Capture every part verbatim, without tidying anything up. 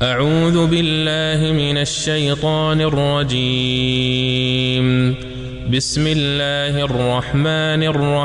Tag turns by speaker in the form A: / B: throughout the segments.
A: أعوذ بالله من الشيطان الرجيم. بسم الله الرحمن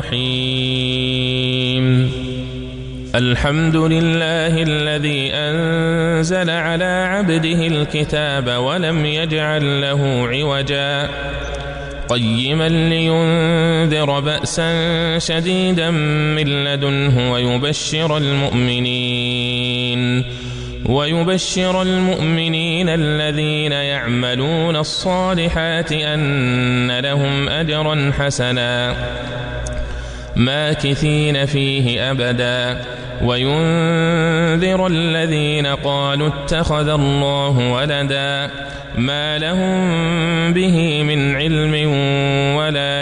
A: الرحيم. الحمد لله الذي أنزل على عبده الكتاب ولم يجعل له عوجا قيما لينذر بأسا شديدا من لدنه ويبشر المؤمنين ويبشر المؤمنين الذين يعملون الصالحات أن لهم أجرا حسنا ماكثين فيه أبدا وينذر الذين قالوا اتخذ الله ولدا ما لهم به من علم ولا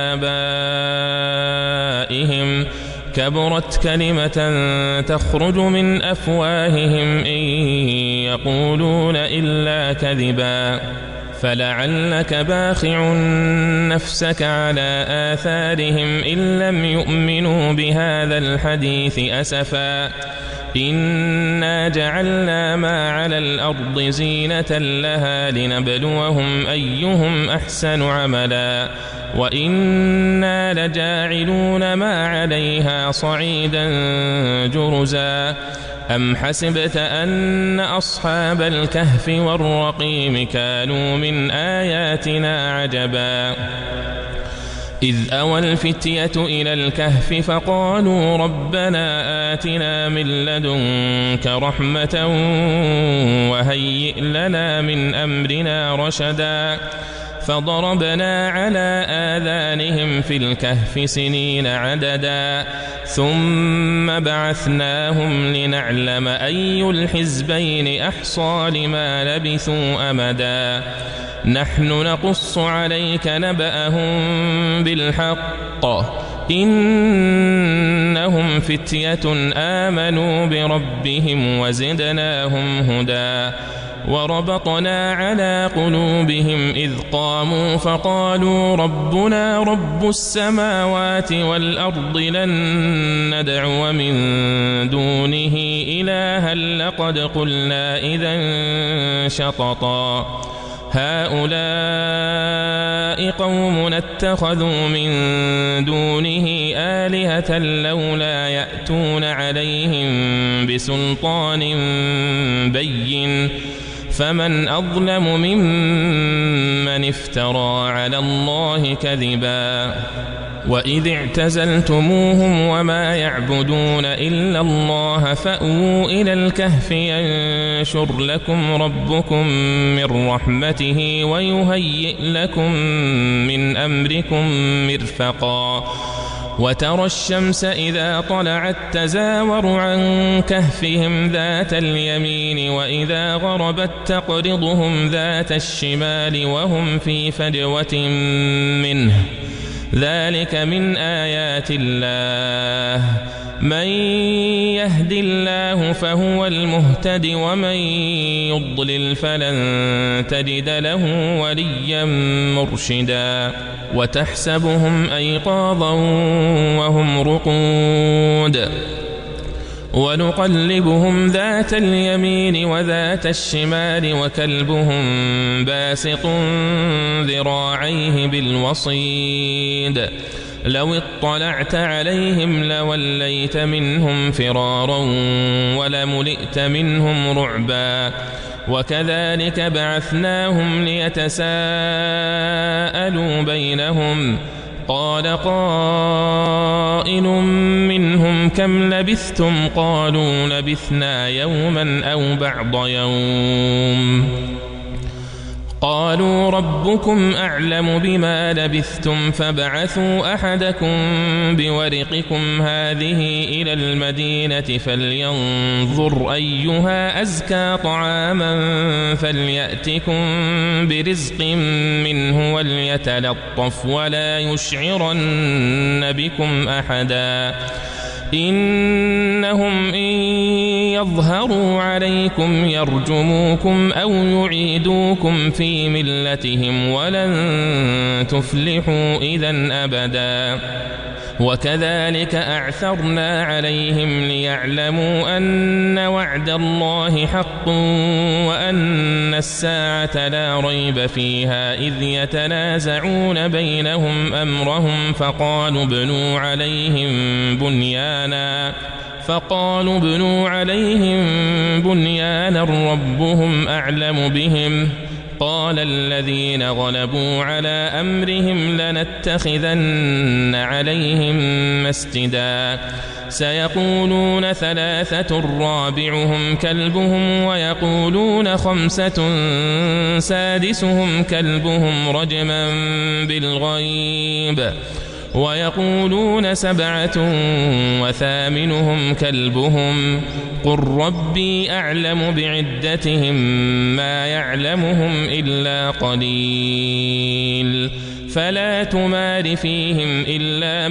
A: لآبائهم كبرت كلمة تخرج من أفواههم إن يقولون إلا كذبا فلعلك باخع نفسك على آثارهم إن لم يؤمنوا بهذا الحديث أسفا إنا جعلنا ما على الأرض زينة لها لنبلوهم أيهم أحسن عملا وإنا لجاعلون ما عليها صعيدا جرزا أم حسبت أن أصحاب الكهف والرقيم كانوا من آياتنا عجبا إذ أوى الفتية إلى الكهف فقالوا ربنا آتنا من لدنك رحمة وهيئ لنا من أمرنا رشدا فضربنا على آذانهم في الكهف سنين عددا ثم بعثناهم لنعلم أي الحزبين أحصى لما لبثوا أمدا نحن نقص عليك نبأهم بالحق إنهم فتية آمنوا بربهم وزدناهم هدى وربطنا على قلوبهم إذ قاموا فقالوا ربنا رب السماوات والأرض لن ندعو من دونه إلها لقد قلنا إذا شططا هؤلاء قوم اتخذوا من دونه آلهة لولا يأتون عليهم بسلطان بين فمن أظلم ممن افترى على الله كذبا وإذ اعتزلتموهم وما يعبدون إلا الله فأووا إلى الكهف ينشر لكم ربكم من رحمته ويهيئ لكم من أمركم مرفقا وترى الشمس إذا طلعت تزاور عن كهفهم ذات اليمين وإذا غربت تقرضهم ذات الشمال وهم في فجوة منه ذلك من آيات الله من يهد الله فهو المهتد ومن يضلل فلن تجد له وليا مرشدا وتحسبهم أيقاظا وهم رقود ونقلبهم ذات اليمين وذات الشمال وكلبهم باسط ذراعيه بالوصيد لو اطلعت عليهم لوليت منهم فرارا ولملئت منهم رعبا وكذلك بعثناهم ليتساءلوا بينهم قال قائل منهم كم لبثتم قالوا لبثنا يوما أو بعض يوم قالوا ربكم أعلم بما لبثتم فابعثوا أحدكم بورقكم هذه إلى المدينة فلينظر أيها أزكى طعاما فليأتكم برزق منه وليتلطف ولا يشعرن بكم أحدا إنهم إن يظهروا عليكم يرجموكم أو يعيدوكم في ملتهم ولن تفلحوا إذن أبدا وكذلك أعثرنا عليهم ليعلموا أن وعد الله حق وأن الساعة لا ريب فيها إذ يتنازعون بينهم أمرهم فقالوا ابنوا عليهم بنيانا فقالوا ابنوا عليهم بنيانا ربهم أعلم بهم قال الذين غلبوا على أمرهم لنتخذن عليهم مسجدا سيقولون ثلاثة رابعهم كلبهم ويقولون خمسة سادسهم كلبهم رجما بالغيب ويقولون سبعة وثامنهم كلبهم قل ربي أعلم بعدتهم ما يعلمهم إلا قليل فلا تمار فيهم إلا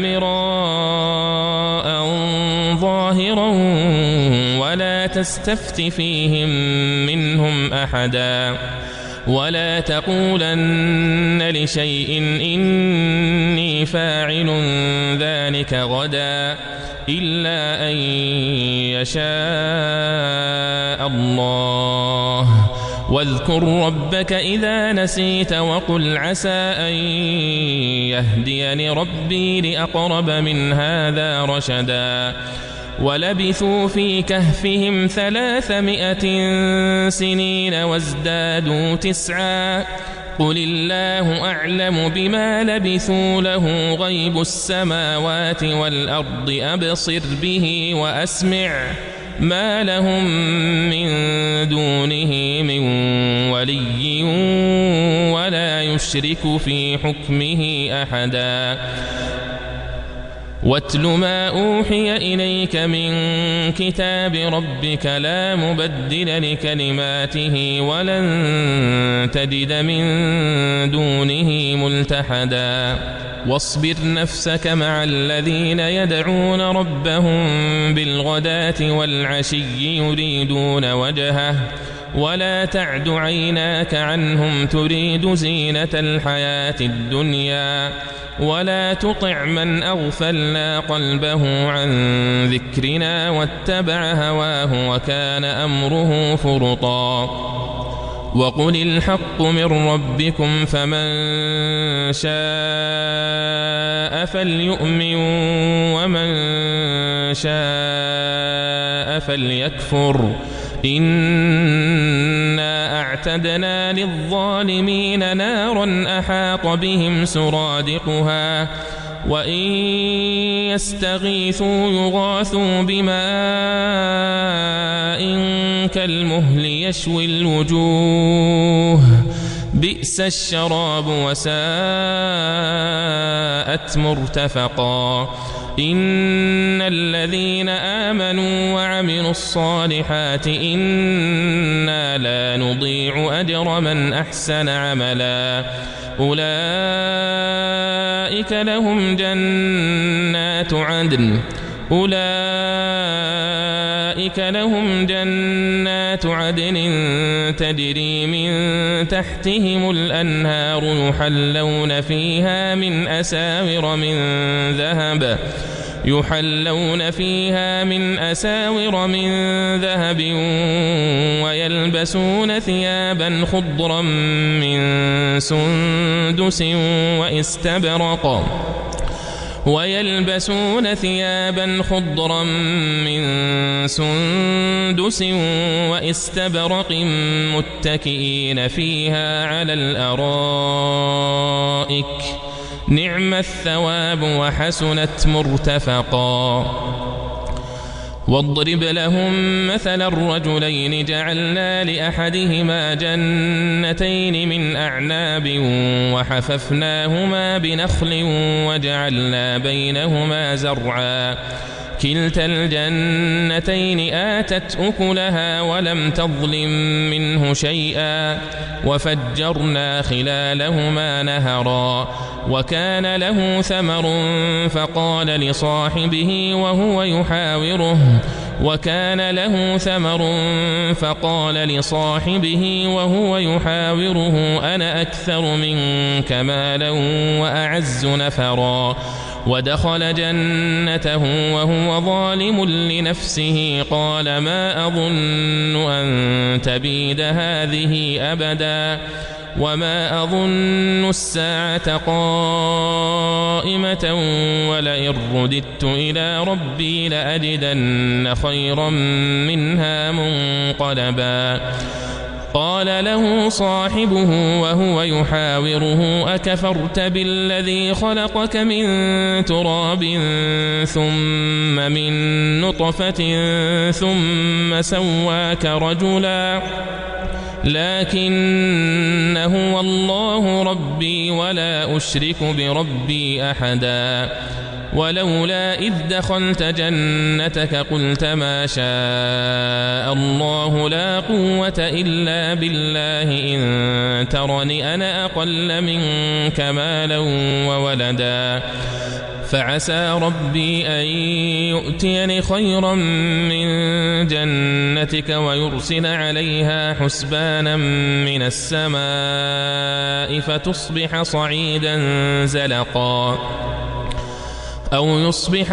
A: مراء ظاهرا ولا تستفت فيهم منهم أحدا ولا تقولن لشيء إني فاعل ذلك غدا إلا أن يشاء الله واذكر ربك إذا نسيت وقل عسى أن يهديني ربي لأقرب من هذا رشدا ولبثوا في كهفهم ثلاثمائة سنين وازدادوا تسعا قل الله أعلم بما لبثوا له غيب السماوات والأرض أبصر به وأسمع ما لهم من دونه من ولي ولا يشرك في حكمه أحدا واتل ما أوحي إليك من كتاب ربك لا مبدل لكلماته ولن تجد من دونه ملتحدا واصبر نفسك مع الذين يدعون ربهم بالغداة والعشي يريدون وجهه ولا تعد عيناك عنهم تريد زينة الحياة الدنيا ولا تطع من أغفلنا قلبه عن ذكرنا واتبع هواه وكان أمره فرطا وقل الحق من ربكم فمن شاء فليؤمن ومن شاء فليكفر إنا أعتدنا للظالمين نارا أحاط بهم سرادقها وإن يستغيثوا يغاثوا بماء كالمهل يشوي الوجوه بئس الشراب وساءت مرتفقا إن الذين آمنوا وعملوا الصالحات إنا لا نضيع أجر من أحسن عملا أولئك لهم جنات عدن أولئك لهم جنات عدن تجري من تحتهم الأنهار يحلون فيها من أساور من ذهب يحلون فيها من أساور من ذهب ويلبسون ثيابا خضرا من سندس واستبرق ويلبسون ثيابا خضرا من سندس واستبرق متكئين فيها على الأرائك نعم الثواب وحسنت مرتفقا واضرب لهم مثل الرجلين جعلنا لأحدهما جنتين من أعناب وحففناهما بنخل وجعلنا بينهما زرعا كلتا الجنتين آتت أكلها ولم تظلم منه شيئا وفجرنا خلالهما نهرا وكان له ثمر فقال لصاحبه وهو يحاوره وكان له ثمر فقال لصاحبه وهو يحاوره أنا أكثر منك مالا وأعز نفرا ودخل جنته وهو ظالم لنفسه قال ما أظن أن تبيد هذه أبدا وما أظن الساعة قائمة ولئن رددت إلى ربي لأجدن خيرا منها منقلبا قال له صاحبه وهو يحاوره أكفرت بالذي خلقك من تراب ثم من نطفة ثم سواك رجلا لكن هو الله ربي ولا أشرك بربي أحدا ولولا إذ دخلت جنتك قلت ما شاء الله لا قوة إلا بالله إن ترني أنا أقل منك مالا وولدا فعسى ربي أن يؤتيني خيرا من جنتك ويرسل عليها حسبانا من السماء فتصبح صعيدا زلقا أو يصبح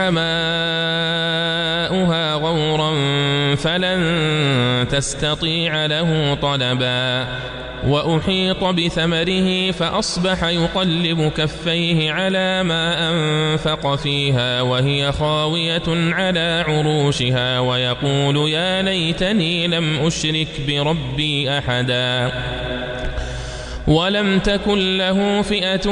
A: ماؤها غورا فلن تستطيع له طلبا وأحيط بثمره فأصبح يقلب كفيه على ما أنفق فيها وهي خاوية على عروشها ويقول يا ليتني لم أشرك بربي أحدا ولم تكن له فئة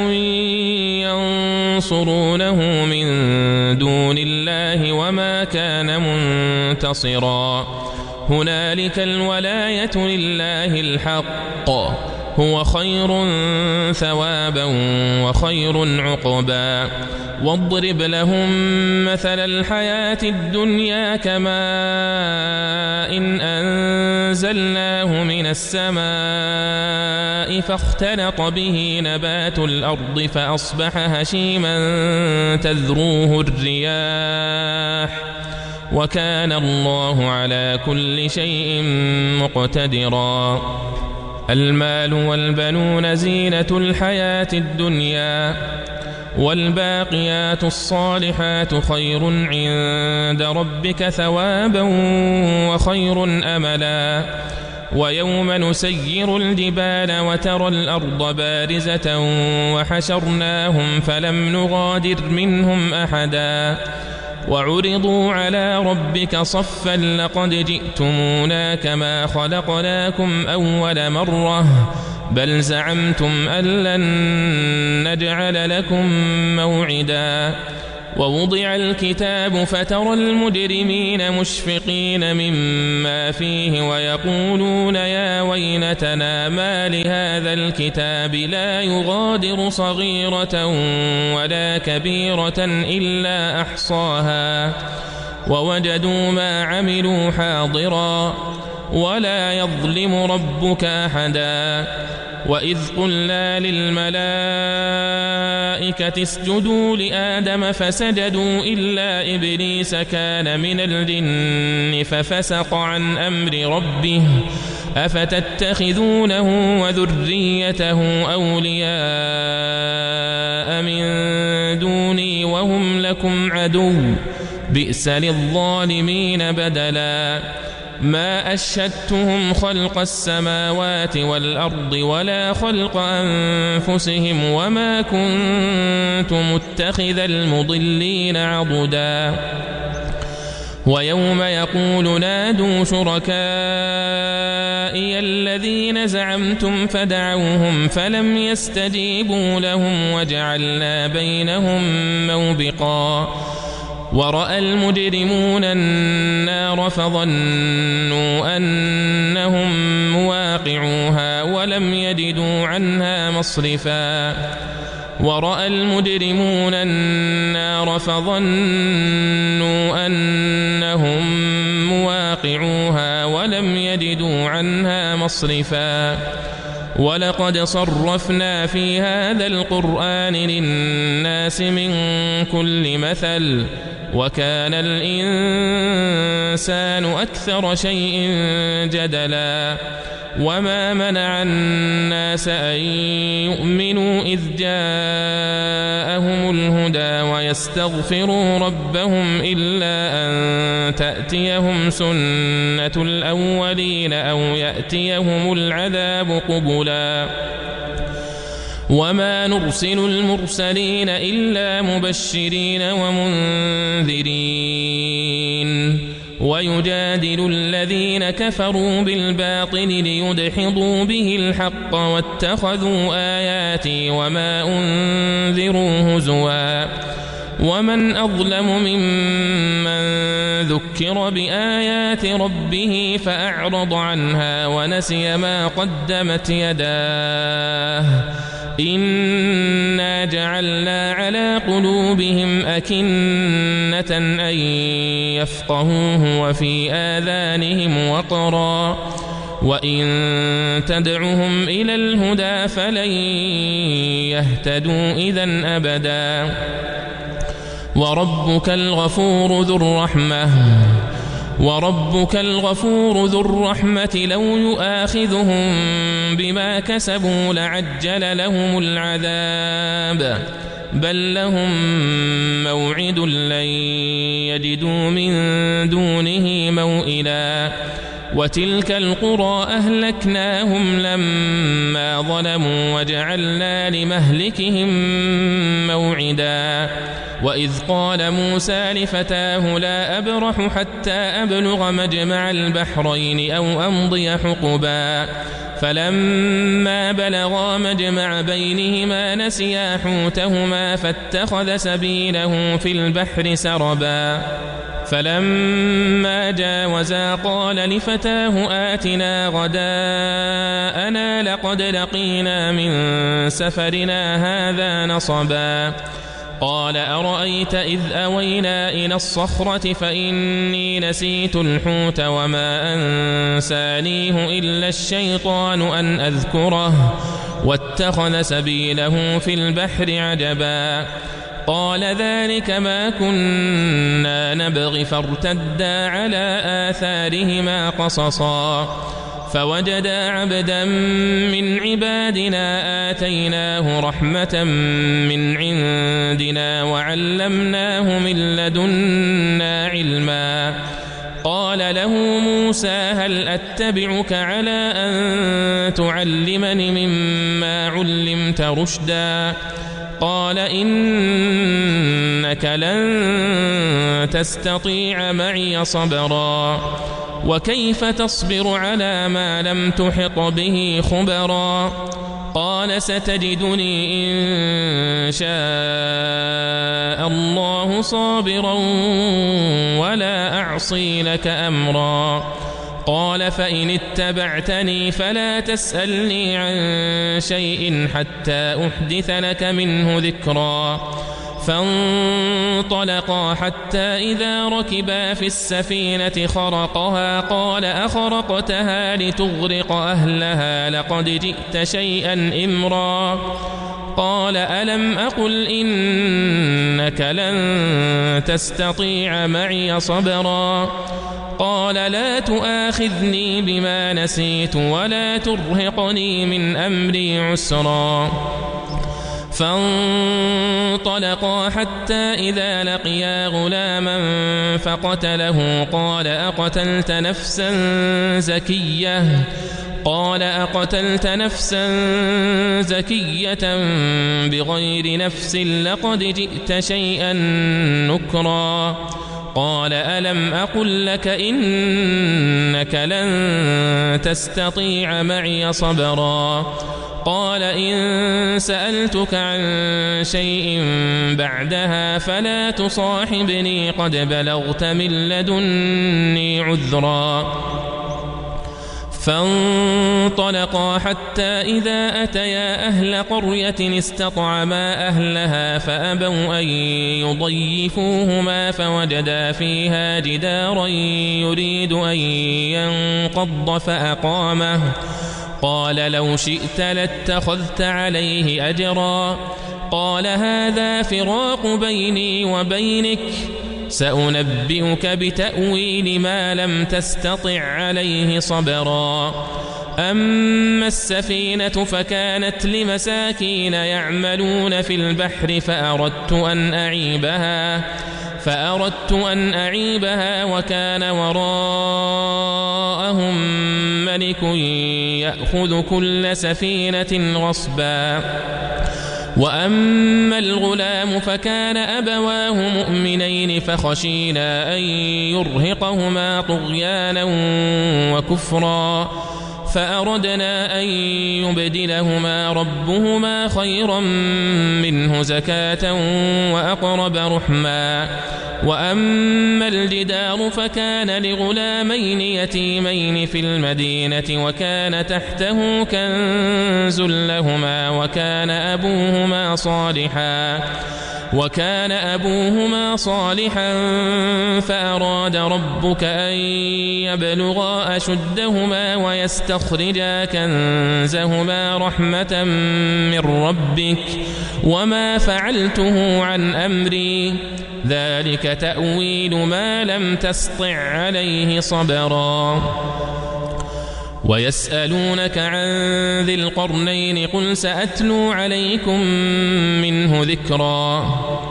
A: ينصرونه من دون الله وما كان منتصرا هنالك الولاية لله الحق هو خير ثوابا وخير عقبا واضرب لهم مثل الحياة الدنيا كماء إن أنزلناه من السماء فاختلط به نبات الأرض فأصبح هشيما تذروه الرياح وكان الله على كل شيء مقتدرا المال والبنون زينة الحياة الدنيا والباقيات الصالحات خير عند ربك ثوابا وخير أملا ويوم نسير الجبال وترى الأرض بارزة وحشرناهم فلم نغادر منهم أحدا وعرضوا على ربك صفا لقد جئتمونا كما خلقناكم أول مرة بل زعمتم أن لن نجعل لكم موعدا ووضع الكتاب فترى المجرمين مشفقين مما فيه ويقولون يا ويلتنا ما لهذا الكتاب لا يغادر صغيرة ولا كبيرة إلا أحصاها ووجدوا ما عملوا حاضرا ولا يظلم ربك أحدا وإذ قلنا للملائكة اسجدوا لآدم فسجدوا إلا إبليس كان من الجن ففسق عن أمر ربه أفتتخذونه وذريته أولياء من دوني وهم لكم عدو بئس للظالمين بدلا ما أشهدتهم خلق السماوات والأرض ولا خلق أنفسهم وما كنت متخذ المضلين عضدا ويوم يقول نادوا شركائي الذين زعمتم فدعوهم فلم يستجيبوا لهم وجعلنا بينهم موبقا ورأى المجرمون النار فظنوا أنهم مواقعوها ولم يجدوا عنها مصرفا ورأى المجرمون النار فظنوا أنهم مواقعوها ولم يجدوا عنها مصرفا ولقد صرفنا في هذا القرآن للناس من كل مثل وكان الإنسان أكثر شيء جدلا وما منع الناس أن يؤمنوا إذ جاءهم الهدى ويستغفروا ربهم إلا أن تأتيهم سنة الأولين أو يأتيهم العذاب قبلا وما نرسل المرسلين إلا مبشرين ومنذرين ويجادل الذين كفروا بالباطل ليدحضوا به الحق واتخذوا آياتي وما أنذروا هزوا ومن أظلم ممن ذكر بآيات ربه فأعرض عنها ونسي ما قدمت يداه إنا جعلنا على قلوبهم أكنة أن يفقهوه وفي آذانهم وقرا وإن تدعهم إلى الهدى فلن يهتدوا إذن أبدا وربك الغفور ذو الرحمة وربك الغفور ذو الرحمة لو يؤاخذهم بما كسبوا لعجل لهم العذاب بل لهم موعد لن يجدوا من دونه موئلا وتلك القرى أهلكناهم لما ظلموا وجعلنا لمهلكهم موعدا وإذ قال موسى لفتاه لا أبرح حتى أبلغ مجمع البحرين أو أمضي حقبا فلما بلغا مجمع بينهما نسيا حوتهما فاتخذ سبيله في البحر سربا فلما جاوزا قال لفتاه آتنا غداءنا لقد لقينا من سفرنا هذا نصبا قال أرأيت إذ أوينا إلى الصخرة فإني نسيت الحوت وما أنسانيه إلا الشيطان أن أذكره واتخذ سبيله في البحر عجبا قال ذلك ما كنا نبغي فارتدا على آثارهما قصصا فوجدا عبدا من عبادنا آتيناه رحمة من عندنا وعلمناه من لدنا علما قال له موسى هل أتبعك على أن تعلمني مما علمت رشدا قال إنك لن تستطيع معي صبرا وكيف تصبر على ما لم تحط به خبرا قال ستجدني إن شاء الله صابرا ولا أعصي لك أمرا قال فإن اتبعتني فلا تسألني عن شيء حتى أحدث لك منه ذكرا فانطلقا حتى إذا ركبا في السفينة خرقها قال أخرقتها لتغرق أهلها لقد جئت شيئا إمرا قال ألم أقل إنك لن تستطيع معي صبرا قال لا تؤاخذني بما نسيت ولا ترهقني من أمري عسرا فانطلقا حتى إذا لقيا غلاما فقتله قال أقتلت نفسا زكية قال أقتلت نفسا زكية بغير نفس لقد جئت شيئا نكرا قال ألم أقل لك إنك لن تستطيع معي صبرا قال إن سألتك عن شيء بعدها فلا تصاحبني قد بلغت من لدني عذرا فانطلقا حتى إذا أتيا أهل قرية استطعما أهلها فأبوا أن يضيفوهما فوجدا فيها جدارا يريد أن ينقض فأقامه قال لو شئت لاتخذت عليه أجرا قال هذا فراق بيني وبينك سأنبئك بتأويل ما لم تستطع عليه صبرا أما السفينة فكانت لمساكين يعملون في البحر فأردت أن أعيبها فأردت أن أعيبها وكان وراءهم ملك يأخذ كل سفينة غصبا وأما الغلام فكان أبواه مؤمنين فخشينا أن يرهقهما طغيانا وكفرا فأردنا أن يبدلهما ربهما خيرا منه زكاة وأقرب رحما وأما الجدار فكان لغلامين يتيمين في المدينة وكان تحته كنز لهما وكان أبوهما صالحا وكان أبوهما صالحا فأراد ربك أن يبلغا أشدهما ويستخرجا كنزهما رحمة من ربك وما فعلته عن أمري ذلك تأويل ما لم تسطع عليه صبرا ويسألونك عن ذي القرنين قل سأتلو عليكم منه ذكرا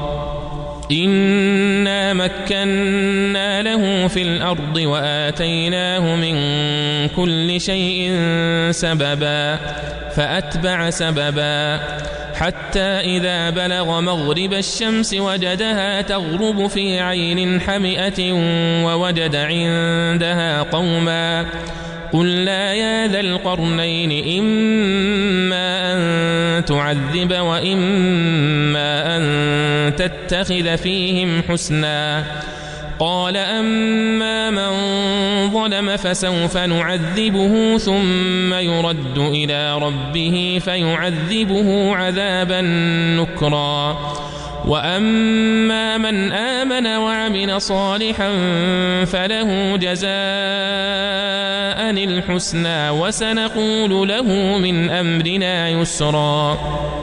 A: إنا مكنا له في الأرض وآتيناه من كل شيء سببا فأتبع سببا حتى إذا بلغ مغرب الشمس وجدها تغرب في عين حمئة ووجد عندها قوما قلنا يا ذا القرنين إما أن تعذب وإما أن تتخذ فيهم حسنا قال أما من ظلم فسوف نعذبه ثم يرد إلى ربه فيعذبه عذابا نكرا وأما من آمن وعمل صالحا فله جزاء الحسنى وسنقول له من أمرنا يسرا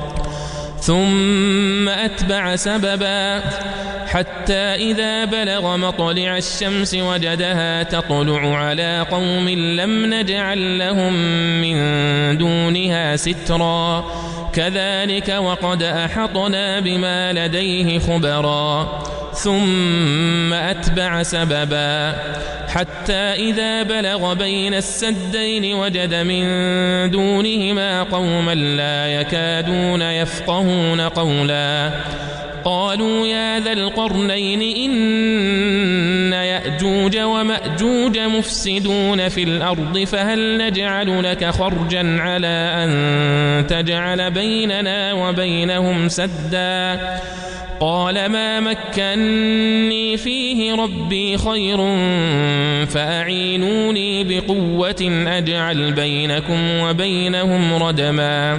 A: ثم أتبع سببا حتى إذا بلغ مطلع الشمس وجدها تطلع على قوم لم نجعل لهم من دونها سترا كذلك وقد أحطنا بما لديه خبرا ثم أتبع سببا حتى إذا بلغ بين السدين وجد من دونهما قوما لا يكادون يفقهون قولا قالوا يا ذا القرنين إن يأجوج ومأجوج مفسدون في الأرض فهل نجعل لك خرجا على أن تجعل بيننا وبينهم سدا قال ما مكنني فيه ربي خير فأعينوني بقوة أجعل بينكم وبينهم ردما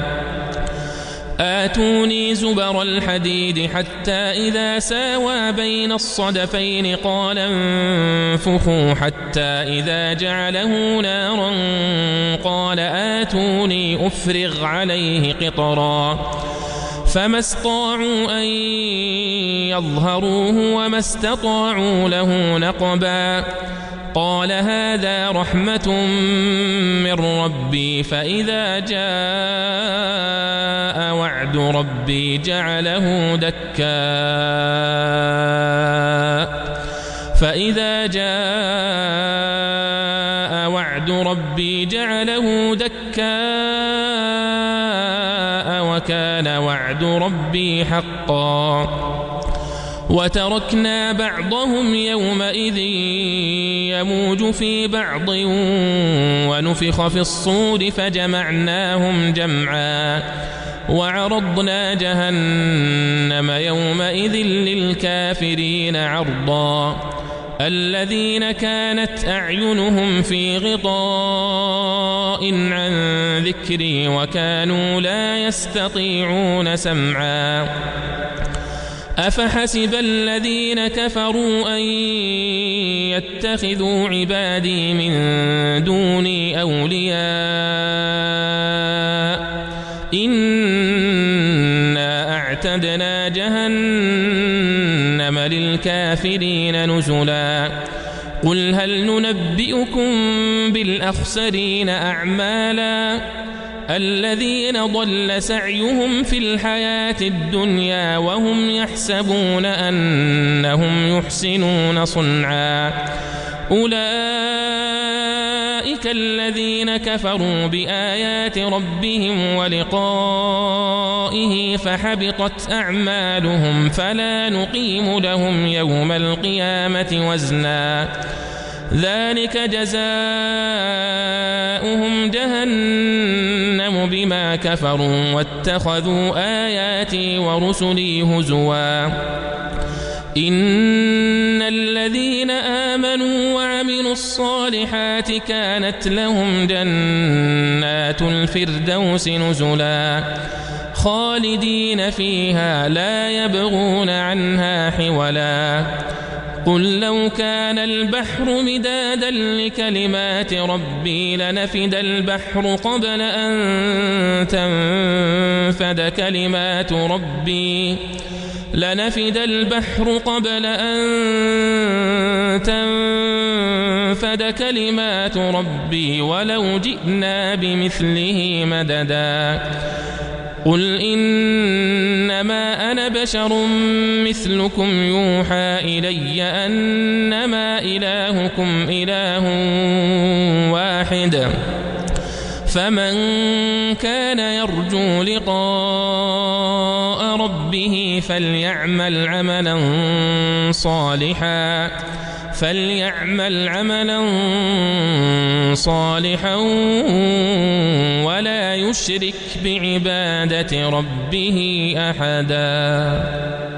A: آتوني زبر الحديد حتى إذا ساوى بين الصدفين قال انفخوا حتى إذا جعله نارا قال آتوني أفرغ عليه قطرا فما استطاعوا أن يظهروه وما استطاعوا له نقبا قال هذا رحمة من ربي فإذا جاء وعد ربي جعله دكا فإذا جاء وعد ربي جعله دكا وكان وعد ربي حقا وتركنا بعضهم يومئذ يموج في بعض ونفخ في الصور فجمعناهم جمعا وعرضنا جهنم يومئذ للكافرين عرضا الذين كانت أعينهم في غطاء عن ذكري وكانوا لا يستطيعون سمعا أفحسب الذين كفروا أن يتخذوا عبادي من دوني أولياء إنا أعتدنا جهنم للكافرين نزلا قل هل ننبئكم بالأخسرين أعمالا الذين ضل سعيهم في الحياة الدنيا وهم يحسبون أنهم يحسنون صنعا أولئك الذين كفروا بآيات ربهم ولقائه فحبطت أعمالهم فلا نقيم لهم يوم القيامة وزنا ذلك جزاؤهم جهنم بما كفروا واتخذوا آياتي ورسلي هزوا إن الذين آمنوا وعملوا الصالحات كانت لهم جنات الفردوس نزلا خالدين فيها لا يبغون عنها حولا قل لو كان البحر مدادا لكلمات ربي لنفد البحر قبل أن تنفد كلمات ربي لنفد البحر قبل أن تنفد كلمات ربي ولو جئنا بمثله مددا قل إنما أنا بشر مثلكم يوحى إلي أنما إلهكم إله واحد فمن كان يرجو لقاء ربه فليعمل عملا صالحا فليعمل عملا صالحا ولا يشرك بعبادة ربه أحدا.